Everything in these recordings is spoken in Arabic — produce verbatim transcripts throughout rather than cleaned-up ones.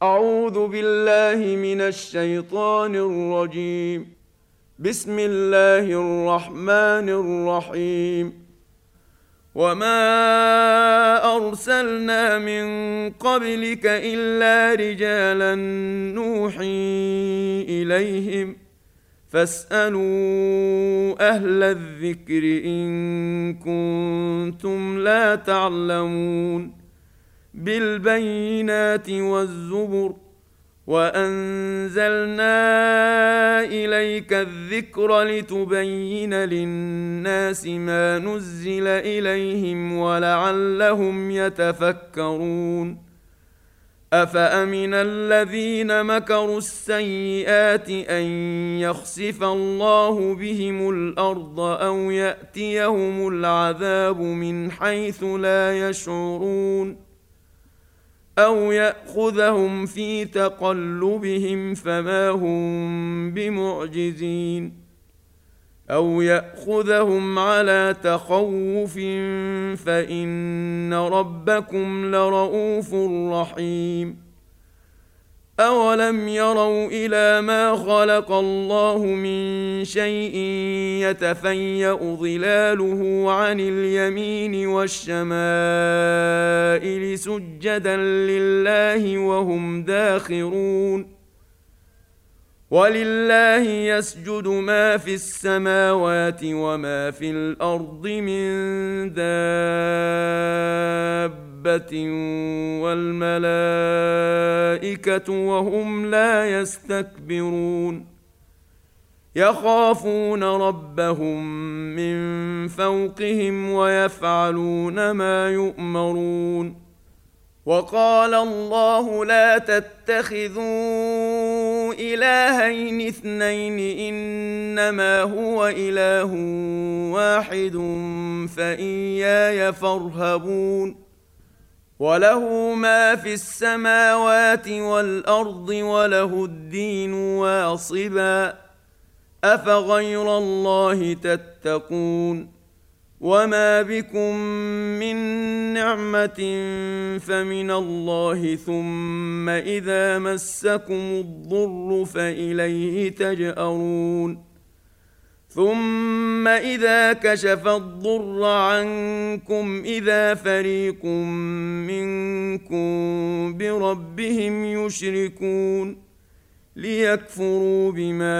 أعوذ بالله من الشيطان الرجيم. بسم الله الرحمن الرحيم. وما أرسلنا من قبلك إلا رجالا نوحي إليهم فاسألوا أهل الذكر إن كنتم لا تعلمون. بالبينات والزبر وأنزلنا إليك الذكر لتبين للناس ما نزل إليهم ولعلهم يتفكرون. أفأمن الذين مكروا السيئات أن يخسف الله بهم الأرض أو يأتيهم العذاب من حيث لا يشعرون أو يأخذهم في تقلبهم فما هم بمعجزين أو يأخذهم على تخوف فإن ربكم لرؤوف رحيم. أولم يروا إلى ما خلق الله من شيء يتفيأ ظلاله عن اليمين والشمائل سجدا لله وهم داخرون. ولله يسجد ما في السماوات وما في الأرض من دابة والملائكة وهم لا يستكبرون. يخافون ربهم من فوقهم ويفعلون ما يؤمرون. وقال الله لا تتخذوا إلهين اثنين إنما هو إله واحد فإياي فارهبون. وله ما في السماوات والأرض وله الدين واصبا أفغير الله تتقون. وما بكم من نعمة فمن الله ثم إذا مسكم الضر فإليه تجأرون. ثم إذا كشف الضر عنكم إذا فريق منكم بربهم يشركون ليكفروا بما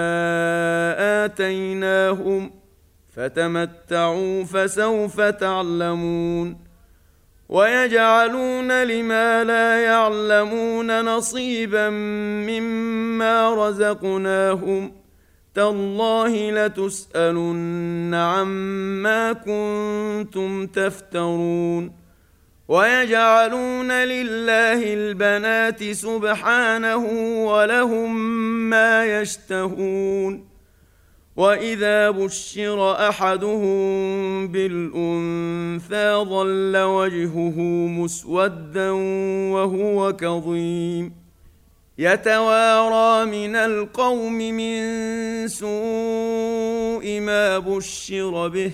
آتيناهم فتمتعوا فسوف تعلمون. ويجعلون لما لا يعلمون نصيبا مما رزقناهم تالله لتسألن عما كنتم تفترون. ويجعلون لله البنات سبحانه ولهم ما يشتهون. وإذا بشر أحدهم بالأنثى ظل وجهه مسودا وهو كظيم يتوارى من القوم من سوء ما بشر به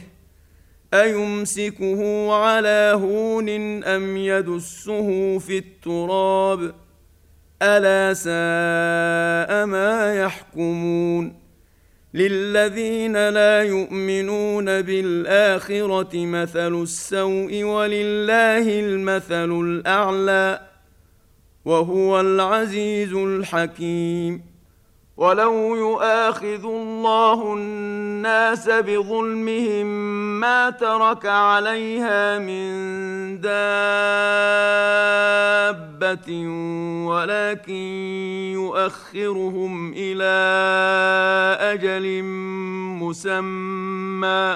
أيمسكه على هون أم يدسه في التراب ألا ساء ما يحكمون. للذين لا يؤمنون بالآخرة مثل السوء ولله المثل الأعلى وهو العزيز الحكيم. ولو يؤاخذ الله الناس بظلمهم ما ترك عليها من دابة ولكن يؤخرهم إلى أجل مسمى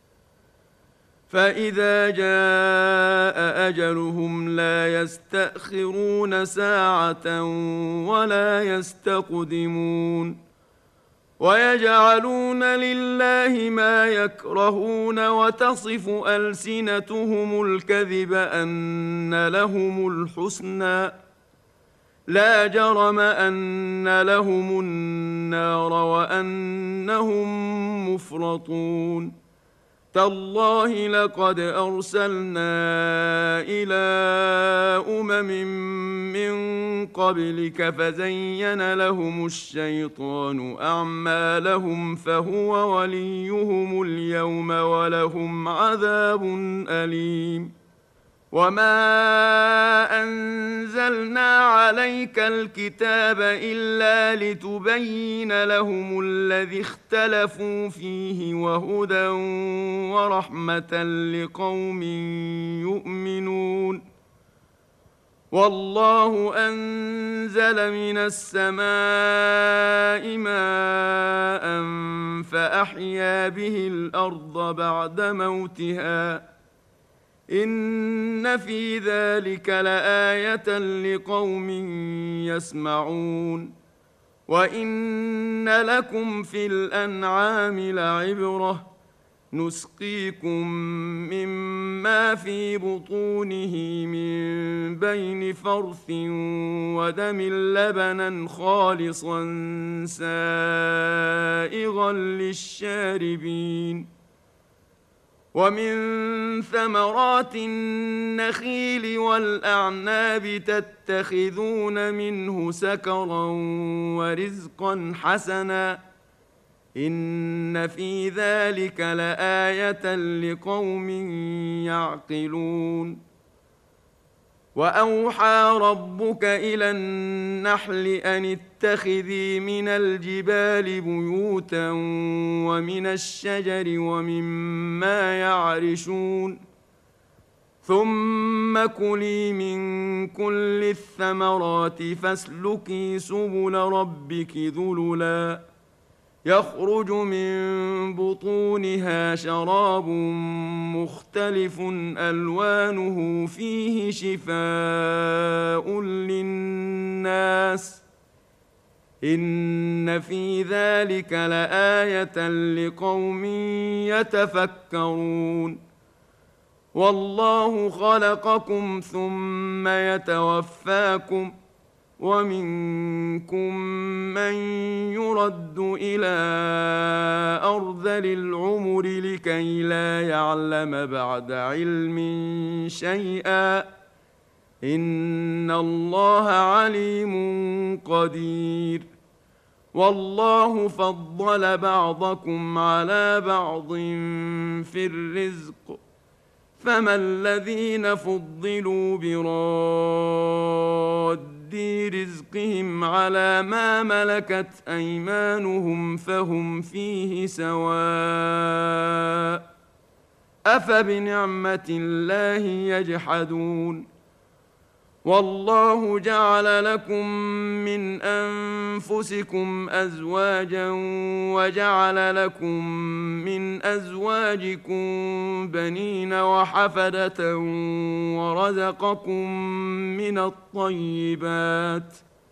فإذا جاء أجلهم لا يستأخرون ساعة ولا يستقدمون. ويجعلون لله ما يكرهون وتصف ألسنتهم الكذب أن لهم الحسنى لا جرم أن لهم النار وأنهم مفرطون. تالله لقد أرسلنا إلى أمم من قبلك فزين لهم الشيطان أعمالهم فهو وليهم اليوم ولهم عذاب أليم. وما أنزلنا عليك الكتاب إلا لتبين لهم الذي اختلفوا فيه وهدى ورحمة لقوم يؤمنون. والله أنزل من السماء ماء فأحيا به الأرض بعد موتها إن في ذلك لآية لقوم يسمعون. وإن لكم في الأنعام لعبرة نسقيكم مما في بطونه من بين فرث ودم لبنا خالصا سائغا للشاربين. ومن ثمرات النخيل والأعناب تتخذون منه سكرا ورزقا حسنا إن في ذلك لآية لقوم يعقلون. وأوحى ربك إلى النحل أن اتخذي من الجبال بيوتا ومن الشجر ومما يعرشون ثم كلي من كل الثمرات فاسلكي سبل ربك ذللا يخرج من بطونها شراب مختلف ألوانه فيه شفاء للناس إن في ذلك لآية لقوم يتفكرون. والله خلقكم ثم يتوفاكم ومنكم من يرد إلى أرذل العمر لكي لا يعلم بعد علم شيئا إن الله عليم قدير. والله فضل بعضكم على بعض في الرزق فما الذين فضلوا براد رزقهم على ما ملكت أيمانهم فهم فيه سواء أفبنعمة الله يجحدون. والله جعل لكم من أنفسكم أزواجا وجعل لكم من أزواجكم بنين وحفدة ورزقكم من الطيبات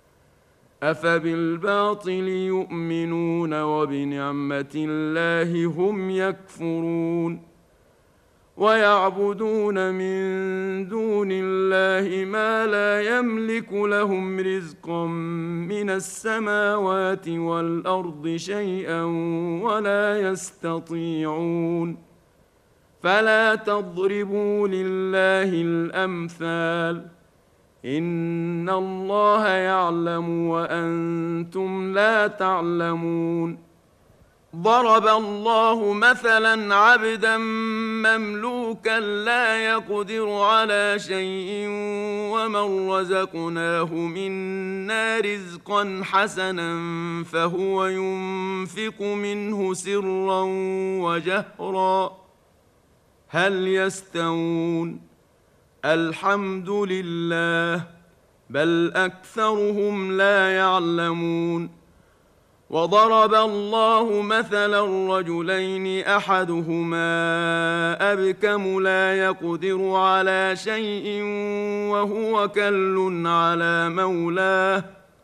أفبالباطل يؤمنون وبنعمة الله هم يكفرون. ويعبدون من دون الله ما لا يملك لهم رزقا من السماوات والأرض شيئا ولا يستطيعون. فلا تضربوا لله الأمثال إن الله يعلم وأنتم لا تعلمون. ضرب الله مثلا عبدا مملوكا لا يقدر على شيء ومن رزقناه منا رزقا حسنا فهو ينفق منه سرا وجهرا هل يستوون الحمد لله بل أكثرهم لا يعلمون. وضرب الله مثلا رجلين أحدهما أبكم لا يقدر على شيء وهو كل على مولاه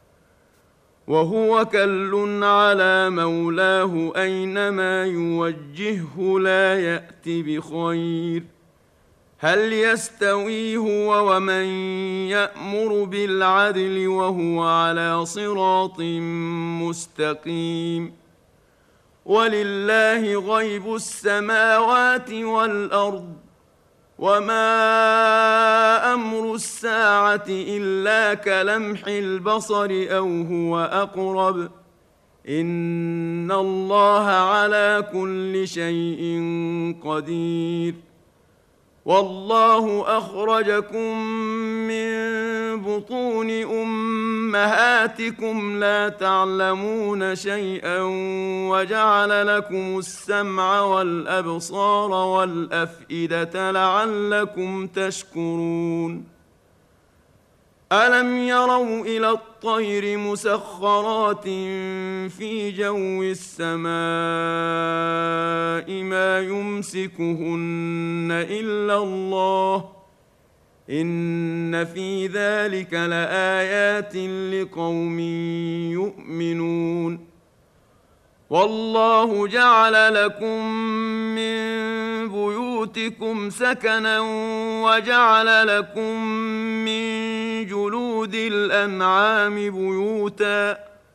وهو كل على مولاه أينما يوجهه لا يأتي بخير هل يستوي هو ومن يأمر بالعدل وهو على صراط مستقيم. ولله غيب السماوات والأرض وما أمر الساعة إلا كلمح البصر أو هو أقرب إن الله على كل شيء قدير والله أخرجكم من بطون أمهاتكم لا تعلمون شيئا وجعل لكم السمع والأبصار والأفئدة لعلكم تشكرون ألم يروا إلى الطير مسخرات في جو السماء ما يمسكهن إلا الله إن في ذلك لآيات لقوم يؤمنون والله جعل لكم من بيوتكم سكنا وجعل لكم من جلود الأنعام بيوتا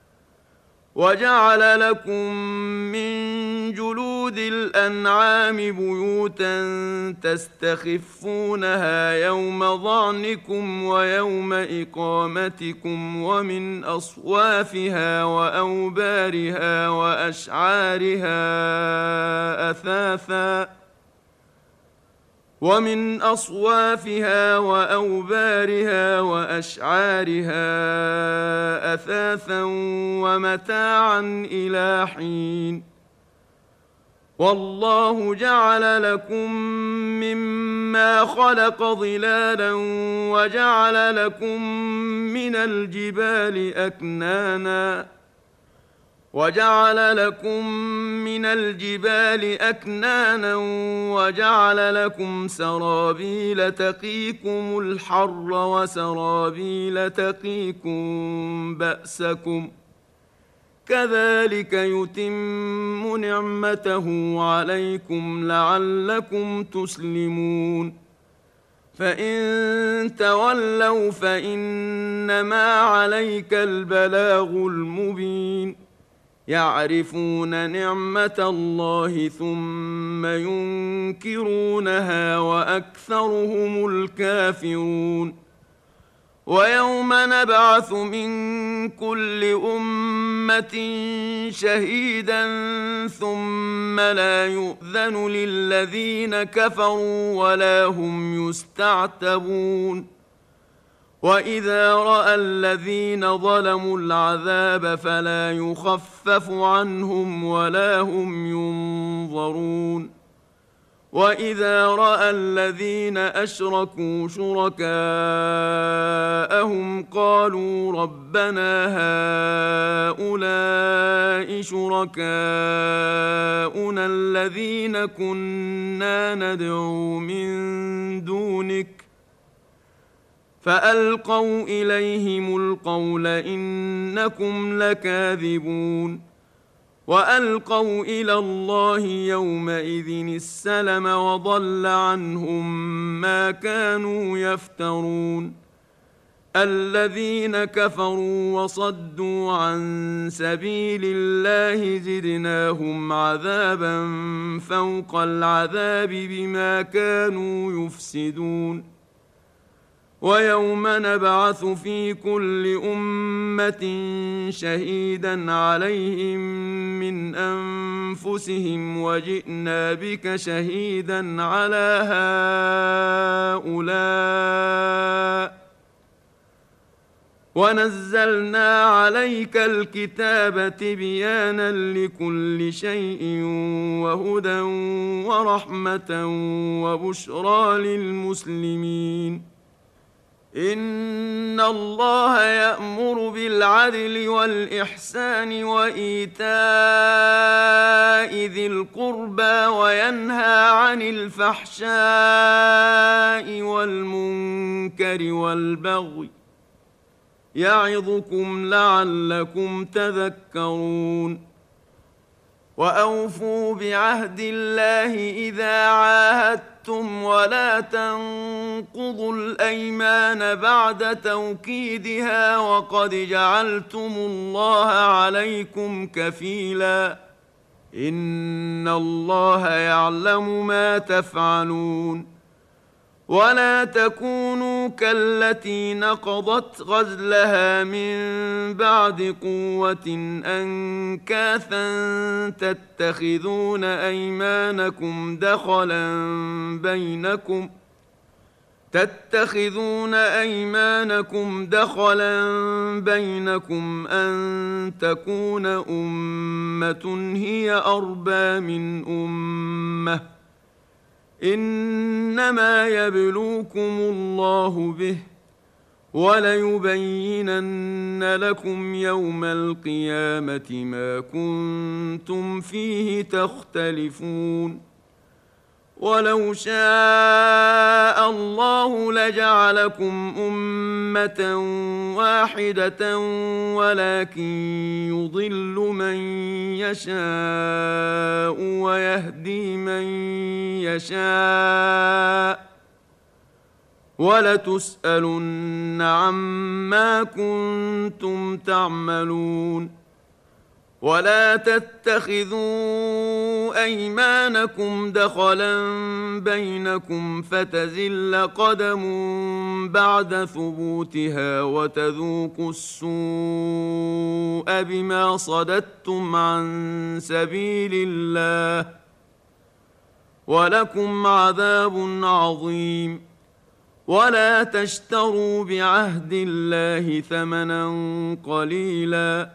وجعل لكم من جلود الأنعام بيوتا تستخفونها يوم ظعنكم ويوم إقامتكم ومن أصوافها وأوبارها وأشعارها أثاثا ومن أصوافها وأوبارها وأشعارها أثاثا ومتاعا إلى حين والله جعل لكم مما خلق ظلالا وجعل لكم من الجبال أكنانا وجعل لكم من الجبال أكنانا وجعل لكم سرابيل تقيكم الحر وسرابيل تقيكم بأسكم كذلك يتم نعمته عليكم لعلكم تسلمون فإن تولوا فإنما عليك البلاغ المبين يعرفون نعمة الله ثم ينكرونها وأكثرهم الكافرون ويوم نبعث من كل أمة شهيدا ثم لا يؤذن للذين كفروا ولا هم يستعتبون وإذا رأى الذين ظلموا العذاب فلا يخفف عنهم ولا هم ينظرون وإذا رأى الذين أشركوا شركاءهم قالوا ربنا هؤلاء شركاؤنا الذين كنا ندعو من دونك فألقوا إليهم القول إنكم لكاذبون وألقوا إلى الله يومئذ السلم وضل عنهم ما كانوا يفترون الذين كفروا وصدوا عن سبيل الله زدناهم عذابا فوق العذاب بما كانوا يفسدون ويوم نبعث في كل أمة شهيدا عليهم من أنفسهم وجئنا بك شهيدا على هؤلاء ونزلنا عليك الكتاب تبيانا لكل شيء وهدى ورحمة وبشرى للمسلمين إن الله يأمر بالعدل والإحسان وإيتاء ذي القربى وينهى عن الفحشاء والمنكر والبغي يعظكم لعلكم تذكرون وأوفوا بعهد الله إذا عاهدتم ولا تنقضوا الأيمان بعد توكيدها وقد جعلتم الله عليكم كفيلا إن الله يعلم ما تفعلون. ولا تكونوا كالتي نقضت غزلها من بعد قوة أنكاثا تتخذون أيمانكم دخلا بينكم تتخذون أيمانكم دخلا بينكم أن تكون أمة هي أربى من أمة إنما يبلوكم الله به وليبينن لكم يوم القيامة ما كنتم فيه تختلفون. ولو شاء الله لجعلكم أمة واحدة ولكن يضل من يشاء ويهدي من يشاء ولتسألن عما كنتم تعملون. ولا تتخذوا أيمانكم دخلا بينكم فتزل قدم بعد ثبوتها وتذوقوا السوء بما صددتم عن سبيل الله ولكم عذاب عظيم. ولا تشتروا بعهد الله ثمنا قليلا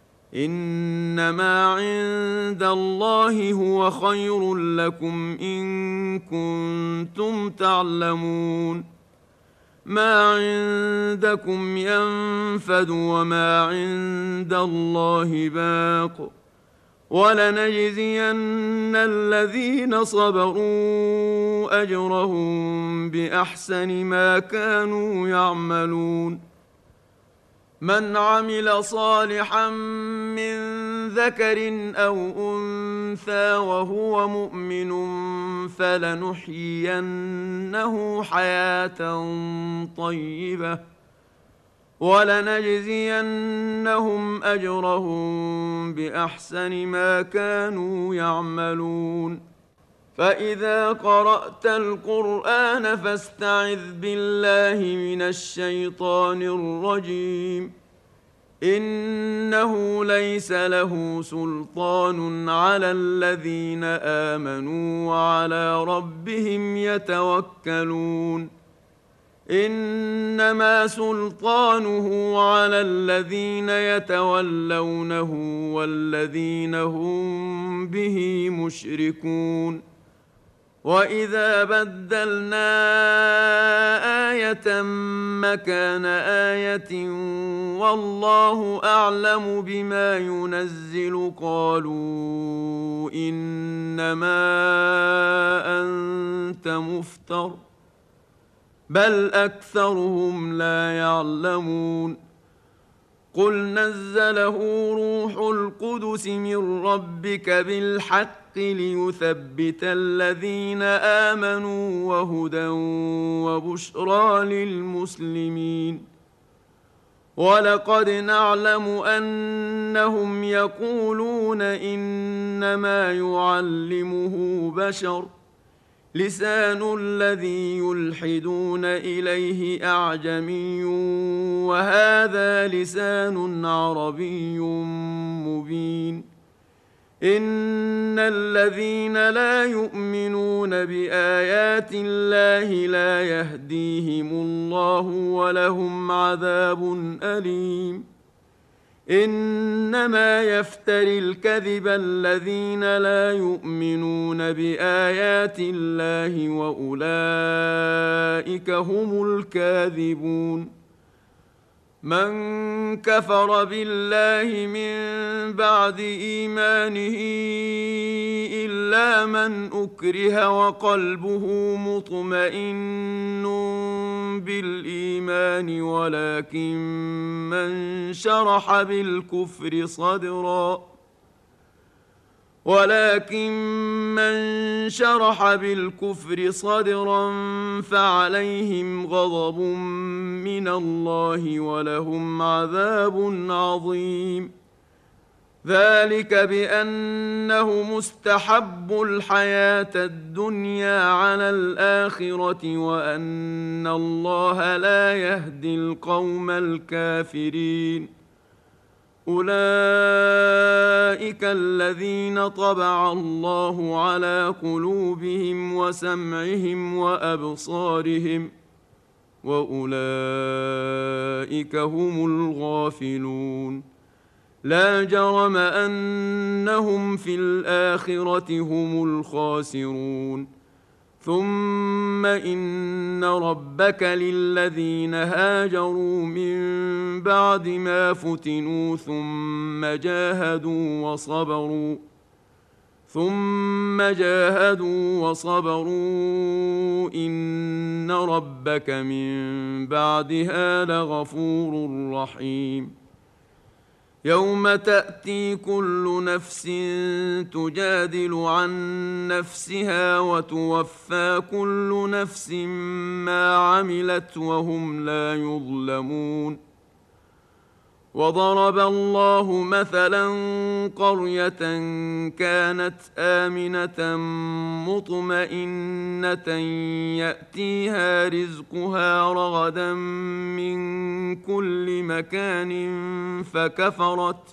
إنما عند الله هو خير لكم إن كنتم تعلمون. ما عندكم ينفد وما عند الله باق ولنجزين الذين صبروا أجرهم بأحسن ما كانوا يعملون. من عمل صالحا من ذكر أو أنثى وهو مؤمن فلنحيينه حياة طيبة ولنجزينهم أجرهم بأحسن ما كانوا يعملون. فإذا قرأت القرآن فاستعذ بالله من الشيطان الرجيم إنه ليس له سلطان على الذين آمنوا وعلى ربهم يتوكلون. إنما سلطانه على الذين يتولونه والذين هم به مشركون. وإذا بدلنا آية مكان آية والله أعلم بما ينزل قالوا إنما أنت مفتر بل أكثرهم لا يعلمون. قل نزله روح القدس من ربك بالحق ليثبت الذين آمنوا وهدى وبشرى للمسلمين. ولقد نعلم أنهم يقولون إنما يعلمه بشر لسان الذي يلحدون إليه أعجمي وهذا لسان عربي مبين. إن الذين لا يؤمنون بآيات الله لا يهديهم الله ولهم عذاب أليم. إنما يفتري الكذب الذين لا يؤمنون بآيات الله وأولئك هم الكاذبون. من كفر بالله من بعد إيمانه إلا من أكره وقلبه مطمئن بالإيمان ولكن من شرح بالكفر صدرا ولكن من شرح بالكفر صدرا فعليهم غضب من الله ولهم عذاب عظيم. ذلك بأنه مستحب الحياة الدنيا على الآخرة وأن الله لا يهدي القوم الكافرين. أولئك الذين طبع الله على قلوبهم وسمعهم وأبصارهم وأولئك هم الغافلون. لا جرم أنهم في الآخرة هم الخاسرون. ثم إن ربك للذين هاجروا من بعد ما فتنوا ثم جاهدوا وصبروا ثم جاهدوا وصبروا إن ربك من بعدها لغفور رحيم. يوم تأتي كل نفس تجادل عن نفسها وتوفى كل نفس ما عملت وهم لا يظلمون. وضرب الله مثلا قرية كانت آمنة مطمئنة يأتيها رزقها رغدا من كل مكان فكفرت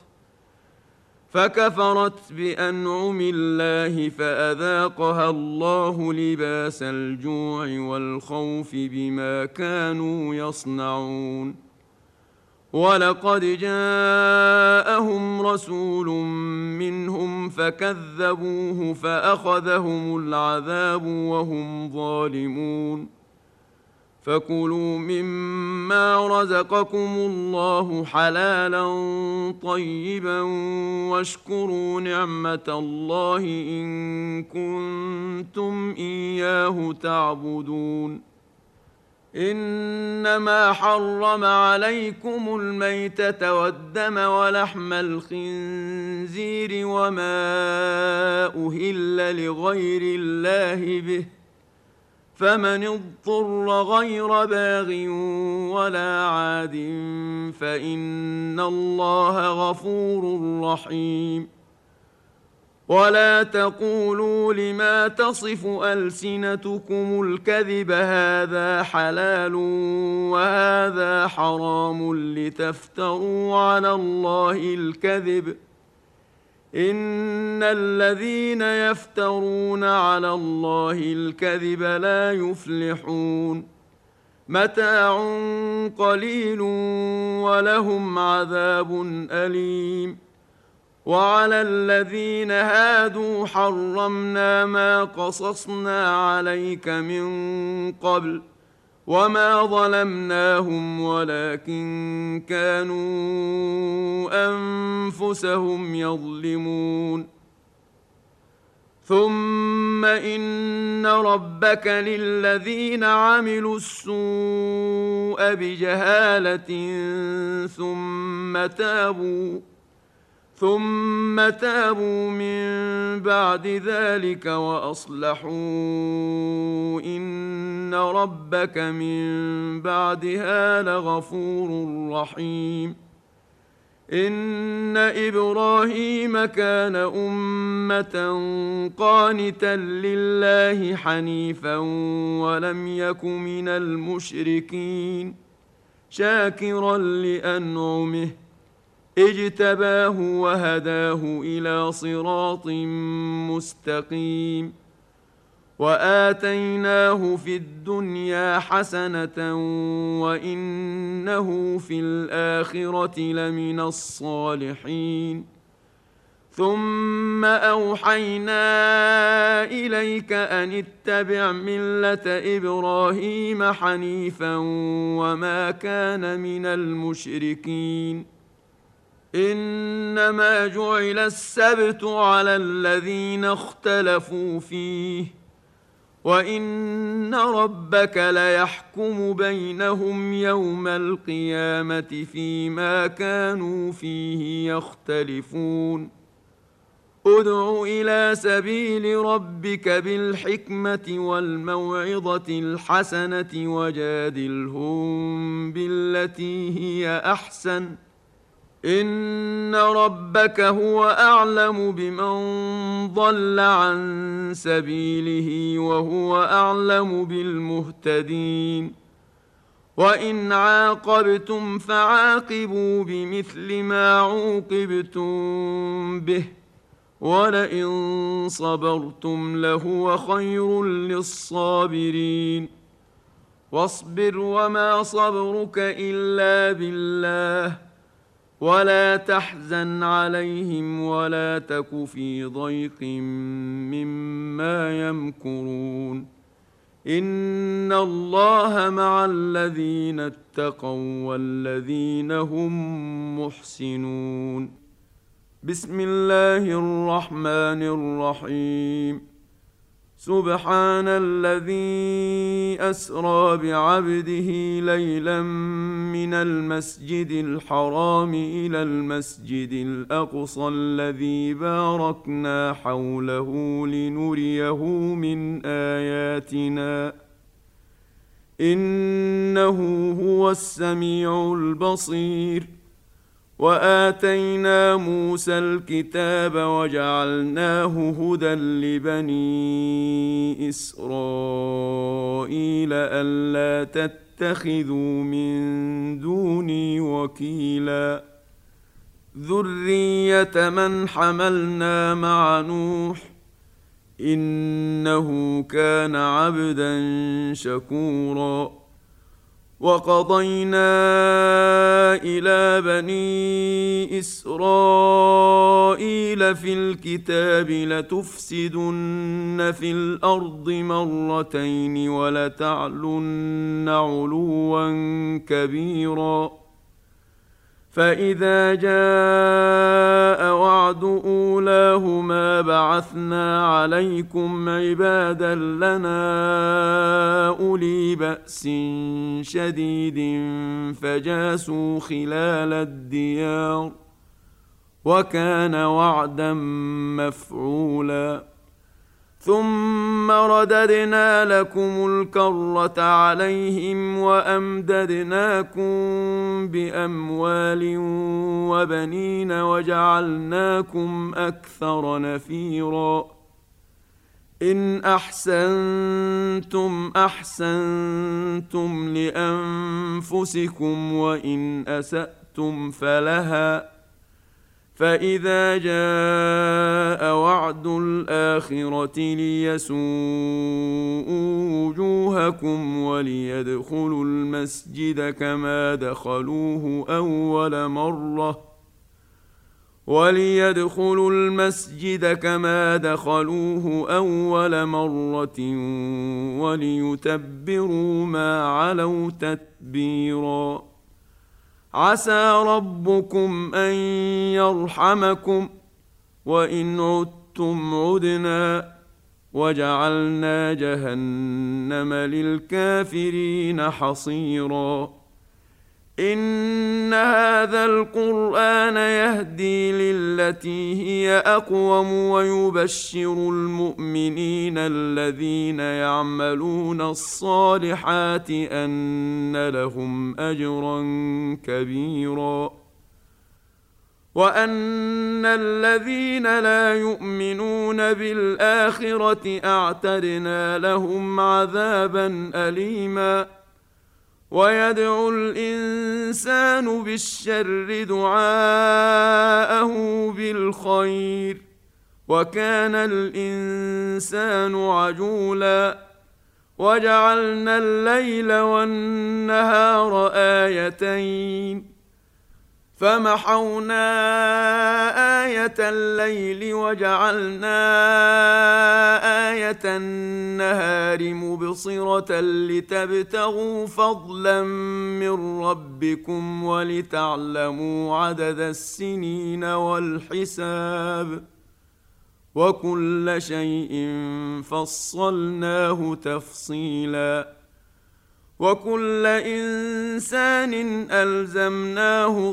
فكفرت بأنعم الله فأذاقها الله لباس الجوع والخوف بما كانوا يصنعون. ولقد جاءهم رسول منهم فكذبوه فأخذهم العذاب وهم ظالمون. فكلوا مما رزقكم الله حلالا طيبا واشكروا نعمة الله إن كنتم إياه تعبدون. إنما حرم عليكم الميتة والدم ولحم الخنزير وما أهل لغير الله به فمن اضطر غير باغ ولا عاد فإن الله غفور رحيم. ولا تقولوا لما تصف ألسنتكم الكذب هذا حلال وهذا حرام لتفتروا على الله الكذب إن الذين يفترون على الله الكذب لا يفلحون. متاع قليل ولهم عذاب أليم. وعلى الذين هادوا حرمنا ما قصصنا عليك من قبل وما ظلمناهم ولكن كانوا أنفسهم يظلمون. ثم إن ربك للذين عملوا السوء بجهالة ثم تابوا ثم تابوا من بعد ذلك وأصلحوا إن ربك من بعدها لغفور رحيم. إن إبراهيم كان أمة قانتا لله حنيفا ولم يك من المشركين شاكرا لأنعمه اجتباه وهداه إلى صراط مستقيم. وآتيناه في الدنيا حسنة وإنه في الآخرة لمن الصالحين. ثم أوحينا إليك أن اتبع ملة إبراهيم حنيفا وما كان من المشركين. إنما جعل السبت على الذين اختلفوا فيه وإن ربك ليحكم بينهم يوم القيامة فيما كانوا فيه يختلفون. ادع إلى سبيل ربك بالحكمة والموعظة الحسنة وجادلهم بالتي هي أحسن إن ربك هو أعلم بمن ضل عن سبيله وهو أعلم بالمهتدين. وإن عاقبتم فعاقبوا بمثل ما عوقبتم به ولئن صبرتم لهو خير للصابرين. واصبر وما صبرك إلا بالله ولا تحزن عليهم ولا تك في ضيق مما يمكرون. إن الله مع الذين اتقوا والذين هم محسنون. بسم الله الرحمن الرحيم. سبحان الذي أسرى بعبده ليلا من المسجد الحرام إلى المسجد الأقصى الذي باركنا حوله لنريه من آياتنا إنه هو السميع البصير. وآتينا موسى الكتاب وجعلناه هدى لبني إسرائيل ألا تتخذوا من دوني وكيلا. ذرية من حملنا مع نوح إنه كان عبدا شكورا. وقضينا إلى بني إسرائيل في الكتاب لتفسدن في الأرض مرتين ولتعلن علوا كبيرا. فإذا جاء وعد أولاهما بعثنا عليكم عبادا لنا أولي بأس شديد فجاسوا خلال الديار وكان وعدا مفعولا. ثم رددنا لكم الكرة عليهم وأمددناكم بأموال وبنين وجعلناكم أكثر نفيرا. إن أحسنتم أحسنتم لأنفسكم وإن أسأتم فلها. فإذا جاء وعد الآخرة ليسوءوا وجوهكم وليدخلوا المسجد كما دخلوه أول مرة وليدخلوا المسجد كما دخلوه أول مرة وليتبروا ما علوا تتبيرا. عسى ربكم أن يرحمكم وإن عدتم عدنا وجعلنا جهنم للكافرين حصيرا. إن هذا القرآن يهدي للتي هي أقوم ويبشر المؤمنين الذين يعملون الصالحات أن لهم أجرا كبيرا وأن الذين لا يؤمنون بالآخرة أعتدنا لهم عذابا أليما. ويدعو الإنسان بالشر دعاءه بالخير وكان الإنسان عجولا. وجعلنا الليل والنهار آيتين فمحونا آية الليل وجعلنا آية النهار مبصرة لتبتغوا فضلا من ربكم ولتعلموا عدد السنين والحساب وكل شيء فصلناه تفصيلا. وكل إنسان ألزمناه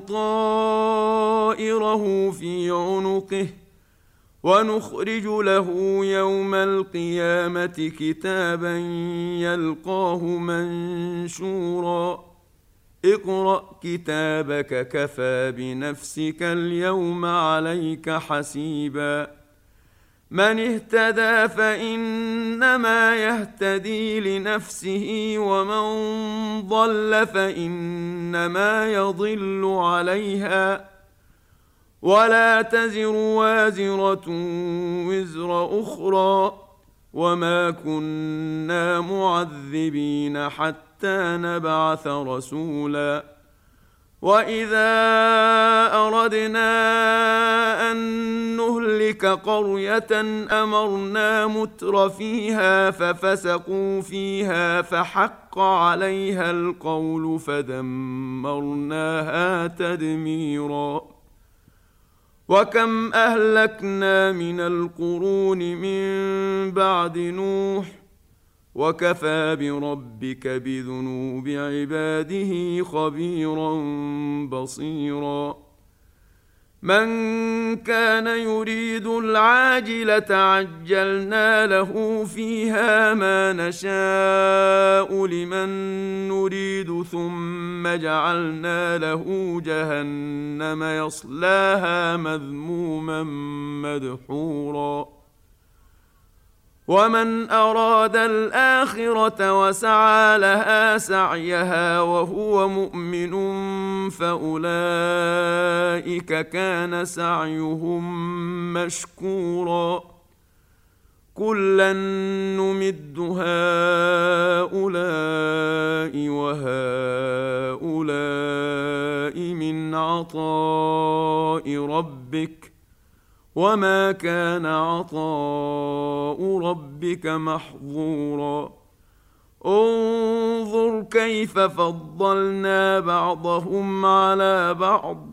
طائره في عنقه ونخرج له يوم القيامة كتابا يلقاه منشورا اقرأ كتابك كفى بنفسك اليوم عليك حسيبا من اهتدى فإنما يهتدي لنفسه ومن ضل فإنما يضل عليها ولا تزر وازرة وزر أخرى وما كنا معذبين حتى نبعث رسولا وإذا أردنا أن نهلك قرية أمرنا متر فيها ففسقوا فيها فحق عليها القول فدمرناها تدميرا وكم أهلكنا من القرون من بعد نوح وكفى بربك بذنوب عباده خبيرا بصيرا من كان يريد العاجلة عجلنا له فيها ما نشاء لمن نريد ثم جعلنا له جهنم يصلاها مذموما مدحورا ومن أراد الآخرة وسعى لها سعيها وهو مؤمن فأولئك كان سعيهم مشكورا كلا نمد هؤلاء وهؤلاء من عطاء ربك وما كان عطاء ربك محظورا انظر كيف فضلنا بعضهم على بعض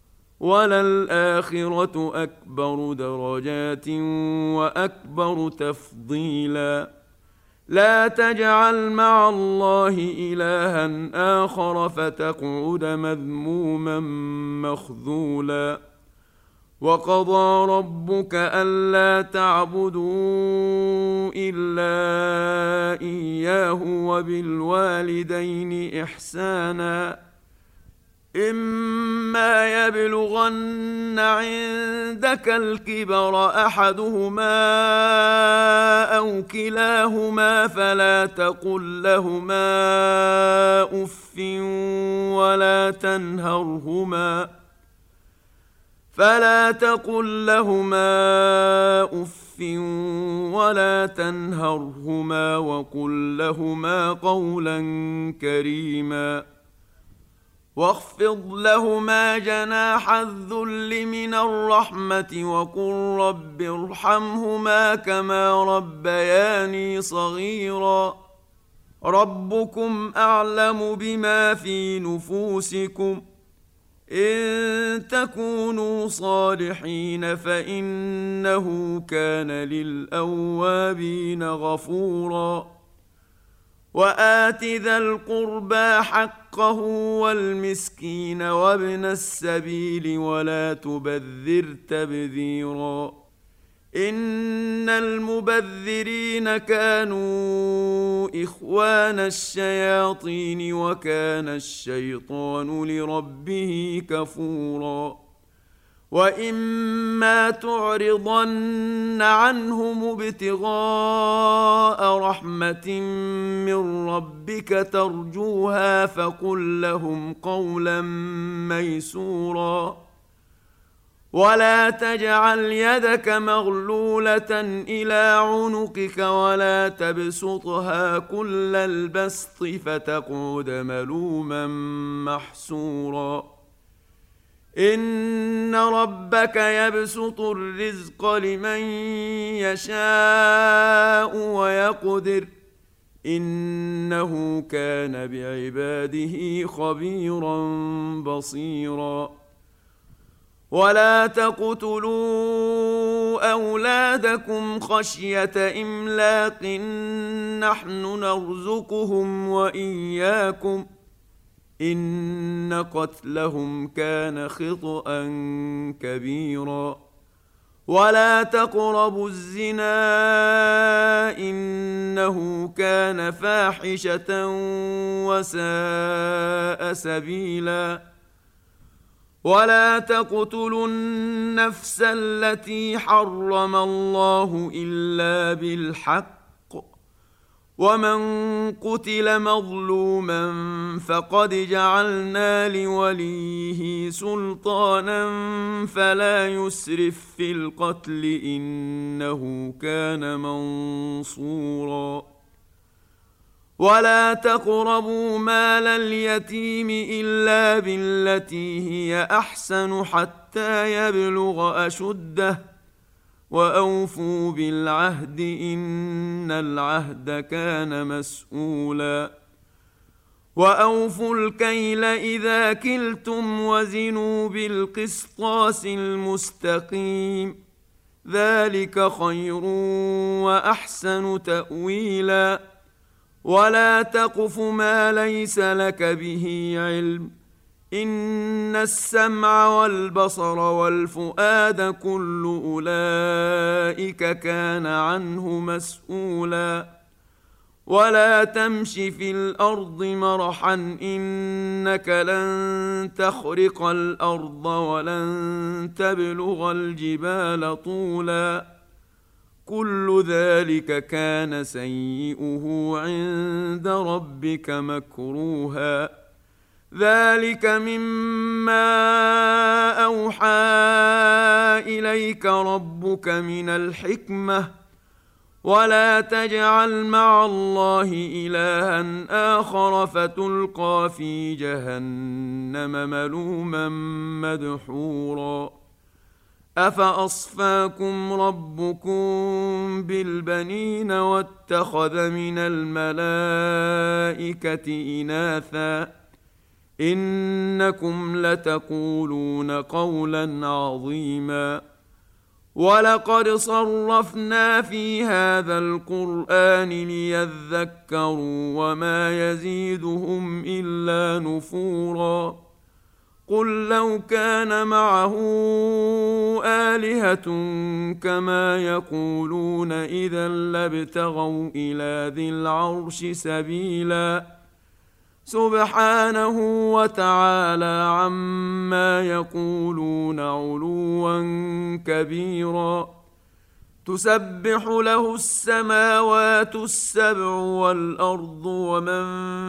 وللآخرة أكبر درجات وأكبر تفضيلا لا تجعل مع الله إلها آخر فتقعد مذموما مخذولا وقضى ربك ألا تعبدوا إلا إياه وبالوالدين إحسانا إما يبلغن عندك الكبر أحدهما أو كلاهما فلا تقل لهما أف ولا تنهرهما فلا تقل لهما أف ولا تنهرهما وقل لهما قولا كريما واخفض لهما جناح الذل من الرحمة وقل رب ارحمهما كما ربياني صغيرا ربكم أعلم بما في نفوسكم إن تكونوا صالحين فإنه كان للأوابين غفورا وآت ذا القربى حقه والمسكين وابن السبيل ولا تبذر تبذيرا إن المبذرين كانوا إخوان الشياطين وكان الشيطان لربه كفورا وإما تعرضن عنهم ابتغاء رحمة من ربك ترجوها فقل لهم قولا ميسورا ولا تجعل يدك مغلولة إلى عنقك ولا تبسطها كل البسط فتقعد ملوما محسورا إن ربك يبسط الرزق لمن يشاء ويقدر إنه كان بعباده خبيرا بصيرا ولا تقتلوا أولادكم خشية إملاق نحن نرزقهم وإياكم إن قتلهم كان خطأ كبيرا ولا تقربوا الزنا إنه كان فاحشة وساء سبيلا ولا تقتلوا النفس التي حرم الله إلا بالحق ومن قتل مظلوما فقد جعلنا لوليه سلطانا فلا يسرف في القتل إنه كان منصورا ولا تقربوا مال اليتيم إلا بالتي هي أحسن حتى يبلغ أشده وأوفوا بالعهد إن العهد كان مسؤولا وأوفوا الكيل إذا كلتم وزنوا بالقسطاس المستقيم ذلك خير وأحسن تأويلا ولا تقف ما ليس لك به علم إن السمع والبصر والفؤاد كل أولئك كان عنه مسؤولا ولا تمش في الأرض مرحا إنك لن تخرق الأرض ولن تبلغ الجبال طولا كل ذلك كان سيئه عند ربك مكروها ذلك مما أوحى إليك ربك من الحكمة ولا تجعل مع الله إلها آخر فتلقى في جهنم ملوما مدحورا أفأصفاكم ربكم بالبنين واتخذ من الملائكة إناثا إنكم لتقولون قولا عظيما ولقد صرفنا في هذا القرآن ليذكروا وما يزيدهم إلا نفورا قل لو كان معه آلهة كما يقولون إذا لابتغوا إلى ذي العرش سبيلا سبحانه وتعالى عما يقولون علوا كبيرا تسبح له السماوات السبع والأرض ومن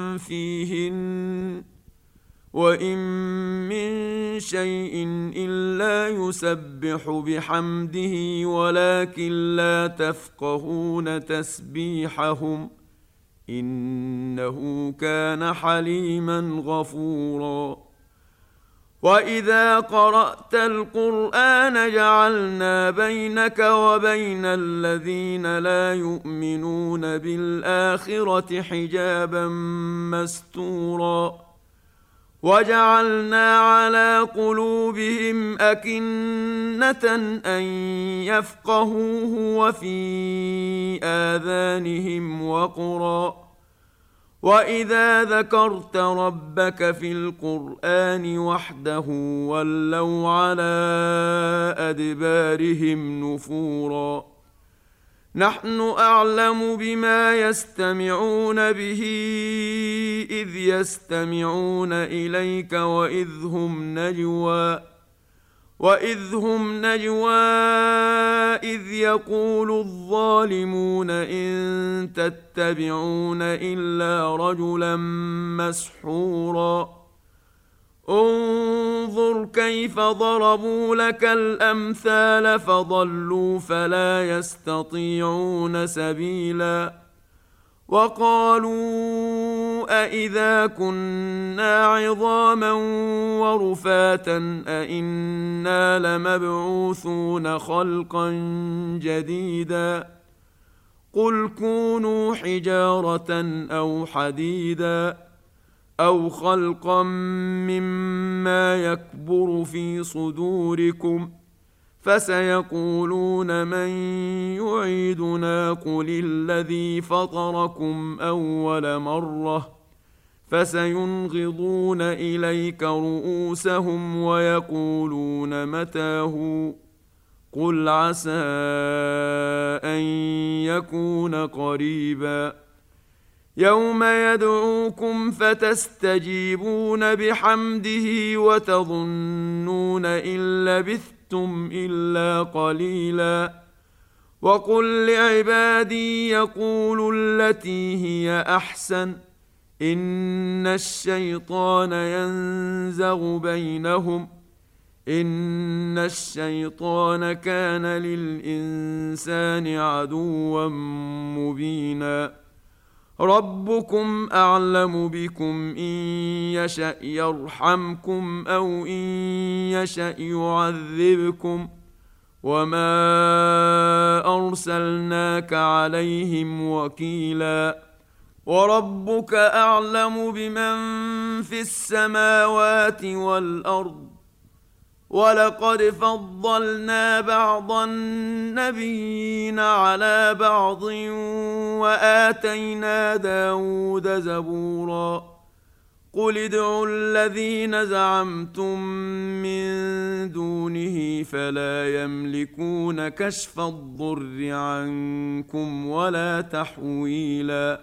فيهن وإن من شيء إلا يسبح بحمده ولكن لا تفقهون تسبيحهم إنه كان حليما غفورا وإذا قرأت القرآن جعلنا بينك وبين الذين لا يؤمنون بالآخرة حجابا مستورا وجعلنا على قلوبهم أكنة أن يفقهوه وفي آذانهم وقرا وإذا ذكرت ربك في القرآن وحده ولوا على أدبارهم نفورا نحن أعلم بما يستمعون به إذ يستمعون إليك وإذ هم نجوى وإذ هم نجوى إذ يقول الظالمون إن تتبعون إلا رجلا مسحورا انظر كيف ضربوا لك الأمثال فضلوا فلا يستطيعون سبيلا وقالوا أإذا كنا عظاما ورفاتا أإنا لمبعوثون خلقا جديدا قل كونوا حجارة أو حديدا أو خلقا مما يكبر في صدوركم فسيقولون من يعيدنا قل الذي فطركم أول مرة فسينغضون إليك رؤوسهم ويقولون متى هو قل عسى أن يكون قريبا يوم يدعوكم فتستجيبون بحمده وتظنون إن لبثتم إلا قليلا وقل لعبادي يقولوا التي هي أحسن إن الشيطان ينزغ بينهم إن الشيطان كان للإنسان عدوا مبينا ربكم أعلم بكم إن يشأ يرحمكم أو إن يشأ يعذبكم وما أرسلناك عليهم وكيلا وربك أعلم بمن في السماوات والأرض ولقد فضلنا بعض النبيين على بعض وآتينا داود زبورا قل ادعوا الذين زعمتم من دونه فلا يملكون كشف الضر عنكم ولا تحويلا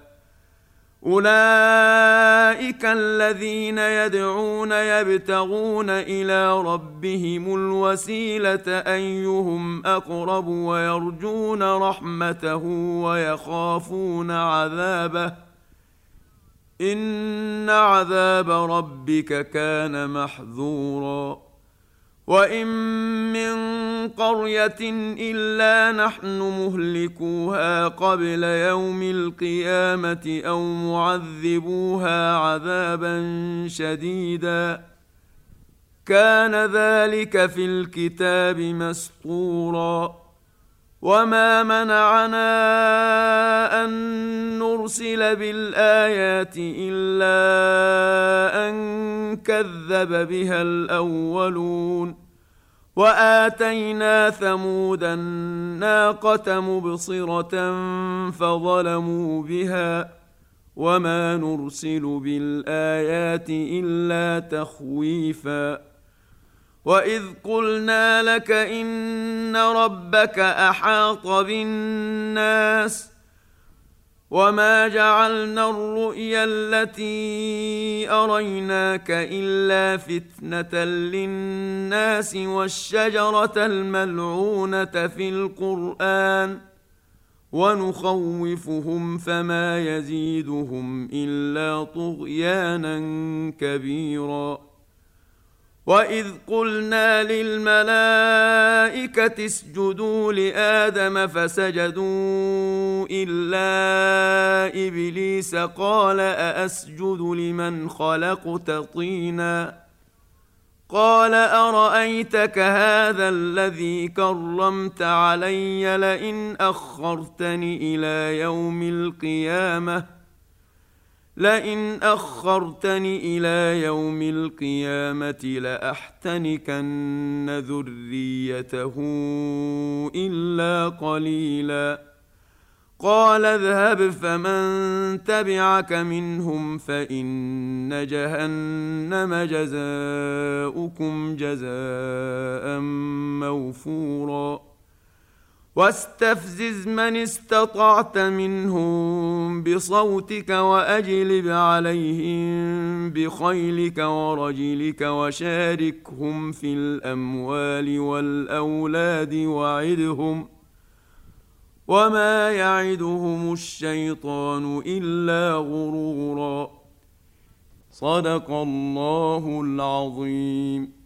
أولئك الذين يدعون يبتغون إلى ربهم الوسيلة أيهم أقرب ويرجون رحمته ويخافون عذابه إن عذاب ربك كان محذورا وإن من قرية إلا نحن مهلكوها قبل يوم القيامة أو معذبوها عذابا شديدا كان ذلك في الكتاب مسطورا وما منعنا أن نرسل بالآيات إلا أن كذب بها الأولون وآتينا ثمود الناقة مبصرة فظلموا بها وما نرسل بالآيات إلا تخويفا وإذ قلنا لك إن ربك أحاط بالناس وما جعلنا الرؤيا التي أريناك إلا فتنة للناس والشجرة الملعونة في القرآن ونخوفهم فما يزيدهم إلا طغيانا كبيرا وإذ قلنا للملائكة اسجدوا لآدم فسجدوا إلا إبليس قال أأسجد لمن خلقت طينا قال أرأيتك هذا الذي كرمت علي لئن أخرتني إلى يوم القيامة لئن أخرتني إلى يوم القيامة لأحتنكن ذريته إلا قليلا قال اذهب فمن تبعك منهم فإن جهنم جزاؤكم جزاء موفورا واستفزز من استطعت منهم بصوتك وأجلب عليهم بخيلك ورجلك وشاركهم في الأموال والأولاد وعدهم وما يعدهم الشيطان إلا غرورا صدق الله العظيم.